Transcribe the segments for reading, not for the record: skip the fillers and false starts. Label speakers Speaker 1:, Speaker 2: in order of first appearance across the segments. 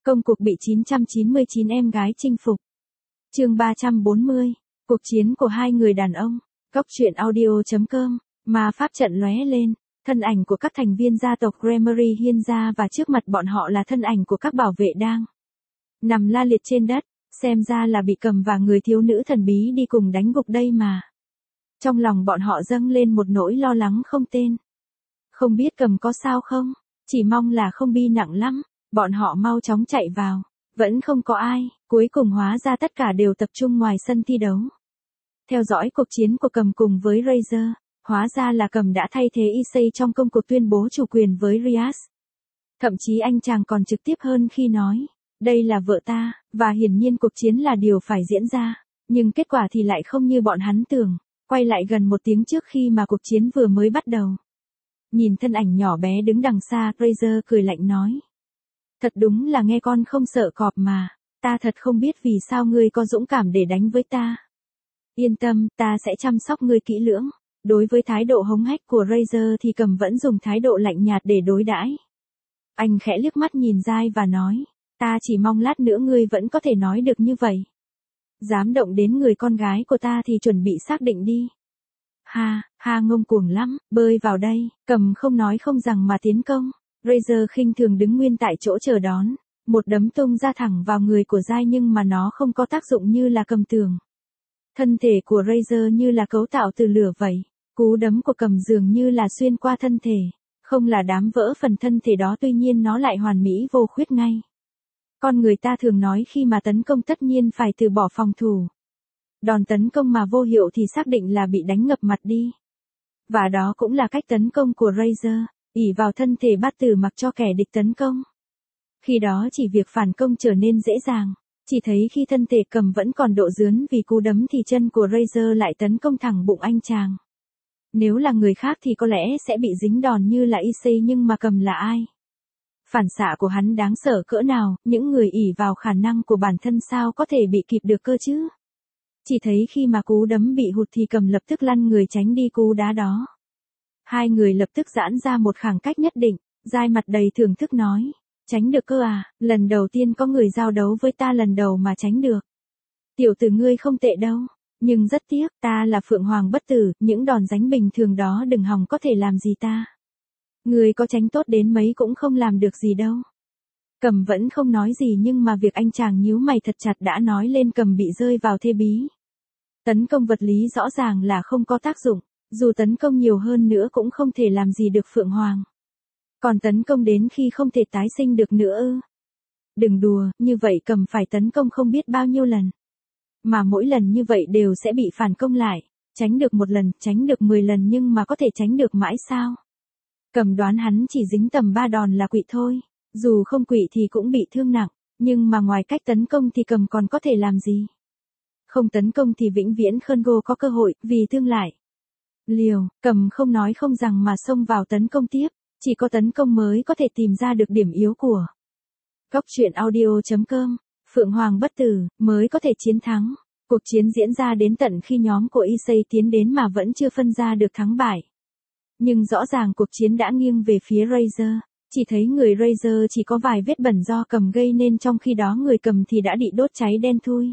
Speaker 1: Công cuộc bị 999 em gái chinh phục. Chương 340. Cuộc chiến của hai người đàn ông. Góc truyện audio.com. Ma pháp trận lóe lên, thân ảnh của các thành viên gia tộc Gremory hiện ra và trước mặt bọn họ là thân ảnh của các bảo vệ đang nằm la liệt trên đất, xem ra là bị Cầm và người thiếu nữ thần bí đi cùng đánh gục đây mà. Trong lòng bọn họ dâng lên một nỗi lo lắng không tên. Không biết Cầm có sao không, chỉ mong là không bi nặng lắm, bọn họ mau chóng chạy vào, vẫn không có ai, cuối cùng hóa ra tất cả đều tập trung ngoài sân thi đấu. Theo dõi cuộc chiến của Cầm cùng với Razer, hóa ra là Cầm đã thay thế Issei trong công cuộc tuyên bố chủ quyền với Rias. Thậm chí anh chàng còn trực tiếp hơn khi nói, đây là vợ ta, và hiển nhiên cuộc chiến là điều phải diễn ra, nhưng kết quả thì lại không như bọn hắn tưởng, quay lại gần một tiếng trước khi mà cuộc chiến vừa mới bắt đầu. Nhìn thân ảnh nhỏ bé đứng đằng xa, Razer cười lạnh nói. Thật đúng là nghe con không sợ cọp mà, ta thật không biết vì sao ngươi có dũng cảm để đánh với ta. Yên tâm, ta sẽ chăm sóc ngươi kỹ lưỡng. Đối với thái độ hống hách của Razer thì Cầm vẫn dùng thái độ lạnh nhạt để đối đãi. Anh khẽ liếc mắt nhìn Giai và nói, ta chỉ mong lát nữa ngươi vẫn có thể nói được như vậy. Dám động đến người con gái của ta thì chuẩn bị xác định đi. Ha ngông cuồng lắm, bơi vào đây. Cầm không nói không rằng mà tiến công. Razer khinh thường đứng nguyên tại chỗ chờ đón, một đấm tung ra thẳng vào người của Giai nhưng mà nó không có tác dụng như là Cầm tưởng. Thân thể của Razer như là cấu tạo từ lửa vậy, cú đấm của Cầm dường như là xuyên qua thân thể, không là đám vỡ phần thân thể đó, tuy nhiên nó lại hoàn mỹ vô khuyết ngay. Con người ta thường nói khi mà tấn công tất nhiên phải từ bỏ phòng thủ. Đòn tấn công mà vô hiệu thì xác định là bị đánh ngập mặt đi. Và đó cũng là cách tấn công của Razer, ỷ vào thân thể bát tử mặc cho kẻ địch tấn công. Khi đó chỉ việc phản công trở nên dễ dàng, chỉ thấy khi thân thể Cầm vẫn còn độ rướn vì cú đấm thì chân của Razer lại tấn công thẳng bụng anh chàng. Nếu là người khác thì có lẽ sẽ bị dính đòn như là Issei, nhưng mà Cầm là ai? Phản xạ của hắn đáng sợ cỡ nào, những người ỷ vào khả năng của bản thân sao có thể bị kịp được cơ chứ? Chỉ thấy khi mà cú đấm bị hụt thì Cầm lập tức lăn người tránh đi cú đá đó. Hai người lập tức giãn ra một khoảng cách nhất định, Giai mặt đầy thưởng thức nói. Tránh được cơ à, lần đầu tiên có người giao đấu với ta lần đầu mà tránh được. Tiểu tử ngươi không tệ đâu, nhưng rất tiếc, ta là Phượng Hoàng bất tử, những đòn đánh bình thường đó đừng hòng có thể làm gì ta. Ngươi có tránh tốt đến mấy cũng không làm được gì đâu. Cầm vẫn không nói gì nhưng mà việc anh chàng nhíu mày thật chặt đã nói lên Cầm bị rơi vào thế bí. Tấn công vật lý rõ ràng là không có tác dụng, dù tấn công nhiều hơn nữa cũng không thể làm gì được Phượng Hoàng. Còn tấn công đến khi không thể tái sinh được nữa ư? Đừng đùa, như vậy Cầm phải tấn công không biết bao nhiêu lần. Mà mỗi lần như vậy đều sẽ bị phản công lại, tránh được một lần, tránh được 10 lần nhưng mà có thể tránh được mãi sao? Cầm đoán hắn chỉ dính tầm 3 đòn là quỵ thôi, dù không quỵ thì cũng bị thương nặng, nhưng mà ngoài cách tấn công thì Cầm còn có thể làm gì? Không tấn công thì vĩnh viễn Khöngo có cơ hội, vì thương lại. Liều, Cầm không nói không rằng mà xông vào tấn công tiếp. Chỉ có tấn công mới có thể tìm ra được điểm yếu của. Góc truyện audio.com. Phượng Hoàng bất tử mới có thể chiến thắng. Cuộc chiến diễn ra đến tận khi nhóm của Issei tiến đến mà vẫn chưa phân ra được thắng bại. Nhưng rõ ràng cuộc chiến đã nghiêng về phía Razer. Chỉ thấy người Razer chỉ có vài vết bẩn do Cầm gây nên, trong khi đó người Cầm thì đã bị đốt cháy đen thui.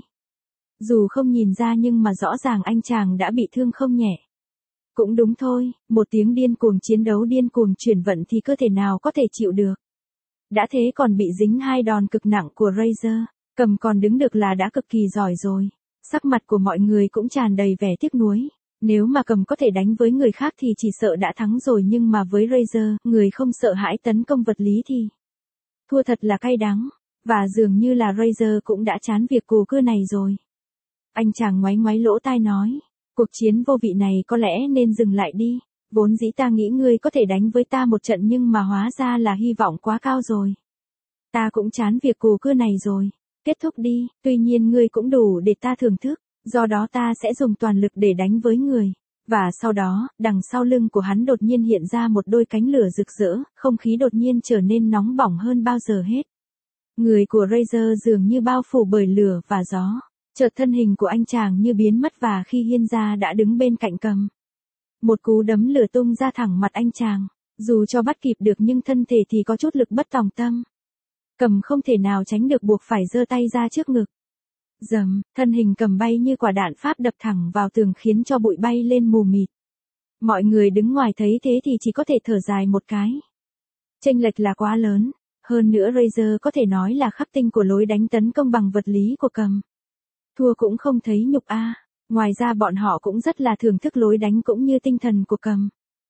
Speaker 1: Dù không nhìn ra nhưng mà rõ ràng anh chàng đã bị thương không nhẹ. Cũng đúng thôi, một tiếng điên cuồng chiến đấu điên cuồng chuyển vận thì cơ thể nào có thể chịu được. Đã thế còn bị dính 2 đòn cực nặng của Razer, Cầm còn đứng được là đã cực kỳ giỏi rồi. Sắc mặt của mọi người cũng tràn đầy vẻ tiếc nuối. Nếu mà Cầm có thể đánh với người khác thì chỉ sợ đã thắng rồi, nhưng mà với Razer, người không sợ hãi tấn công vật lý thì thua thật là cay đắng. Và dường như là Razer cũng đã chán việc cù cưa này rồi. Anh chàng ngoáy ngoáy lỗ tai nói. Cuộc chiến vô vị này có lẽ nên dừng lại đi, vốn dĩ ta nghĩ ngươi có thể đánh với ta một trận nhưng mà hóa ra là hy vọng quá cao rồi. Ta cũng chán việc cù cưa này rồi, kết thúc đi, tuy nhiên ngươi cũng đủ để ta thưởng thức, do đó ta sẽ dùng toàn lực để đánh với người. Và sau đó, đằng sau lưng của hắn đột nhiên hiện ra một đôi cánh lửa rực rỡ, không khí đột nhiên trở nên nóng bỏng hơn bao giờ hết. Người của Razer dường như bao phủ bởi lửa và gió. Chợt thân hình của anh chàng như biến mất và khi Hiên ra đã đứng bên cạnh Cầm. Một cú đấm lửa tung ra thẳng mặt anh chàng, dù cho bắt kịp được nhưng thân thể thì có chút lực bất tòng tâm. Cầm không thể nào tránh được buộc phải giơ tay ra trước ngực. Dầm, thân hình Cầm bay như quả đạn Pháp đập thẳng vào tường khiến cho bụi bay lên mù mịt. Mọi người đứng ngoài thấy thế thì chỉ có thể thở dài một cái. Chênh lệch là quá lớn, hơn nữa Razer có thể nói là khắc tinh của lối đánh tấn công bằng vật lý của Cầm. Thua cũng không thấy nhục a. Ngoài ra bọn họ cũng rất là thưởng thức lối đánh cũng như tinh thần của Cầm.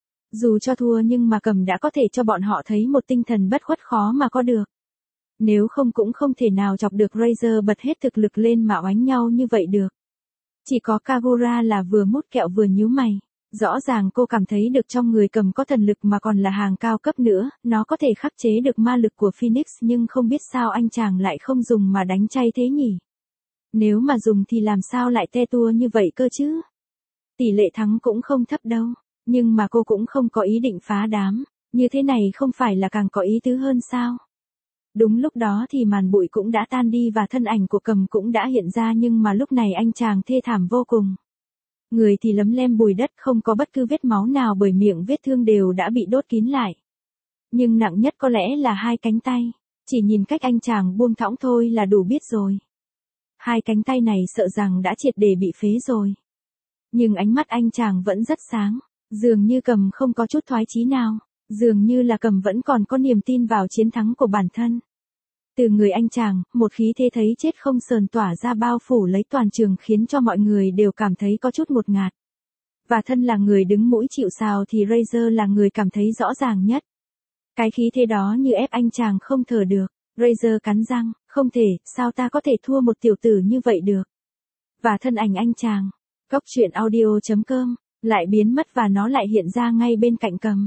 Speaker 1: Dù cho thua nhưng mà Cầm đã có thể cho bọn họ thấy một tinh thần bất khuất khó mà có được. Nếu không cũng không thể nào chọc được Razer bật hết thực lực lên mà oánh nhau như vậy được. Chỉ có Kagura là vừa mút kẹo vừa nhíu mày. Rõ ràng cô cảm thấy được trong người Cầm có thần lực mà còn là hàng cao cấp nữa, nó có thể khắc chế được ma lực của Phoenix nhưng không biết sao anh chàng lại không dùng mà đánh chay thế nhỉ. Nếu mà dùng thì làm sao lại te tua như vậy cơ chứ? Tỷ lệ thắng cũng không thấp đâu, nhưng mà cô cũng không có ý định phá đám, như thế này không phải là càng có ý tứ hơn sao? Đúng lúc đó thì màn bụi cũng đã tan đi và thân ảnh của Cầm cũng đã hiện ra nhưng mà lúc này anh chàng thê thảm vô cùng. Người thì lấm lem bùi đất không có bất cứ vết máu nào bởi miệng vết thương đều đã bị đốt kín lại. Nhưng nặng nhất có lẽ là hai cánh tay, chỉ nhìn cách anh chàng buông thõng thôi là đủ biết rồi. Hai cánh tay này sợ rằng đã triệt để bị phế rồi. Nhưng ánh mắt anh chàng vẫn rất sáng, dường như Cầm không có chút thoái chí nào, dường như là Cầm vẫn còn có niềm tin vào chiến thắng của bản thân. Từ người anh chàng, một khí thế thấy chết không sờn tỏa ra bao phủ lấy toàn trường khiến cho mọi người đều cảm thấy có chút ngột ngạt. Và thân là người đứng mũi chịu sào thì Razer là người cảm thấy rõ ràng nhất. Cái khí thế đó như ép anh chàng không thở được. Razer cắn răng, không thể, sao ta có thể thua một tiểu tử như vậy được. Và thân ảnh anh chàng, Cốc Truyện Audio.com, lại biến mất và nó lại hiện ra ngay bên cạnh Cầm.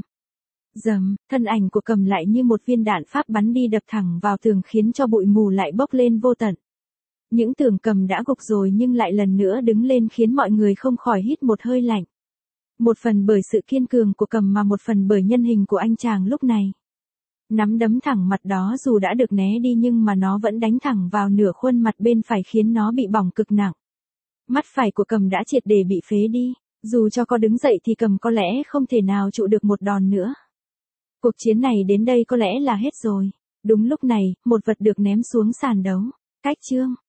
Speaker 1: Dầm, thân ảnh của Cầm lại như một viên đạn Pháp bắn đi đập thẳng vào tường khiến cho bụi mù lại bốc lên vô tận. Những tưởng Cầm đã gục rồi nhưng lại lần nữa đứng lên khiến mọi người không khỏi hít một hơi lạnh. Một phần bởi sự kiên cường của Cầm mà một phần bởi nhân hình của anh chàng lúc này. Nắm đấm thẳng mặt đó dù đã được né đi nhưng mà nó vẫn đánh thẳng vào nửa khuôn mặt bên phải khiến nó bị bỏng cực nặng. Mắt phải của Cầm đã triệt để bị phế đi, dù cho có đứng dậy thì Cầm có lẽ không thể nào trụ được một đòn nữa. Cuộc chiến này đến đây có lẽ là hết rồi. Đúng lúc này, một vật được ném xuống sàn đấu. Cách chương.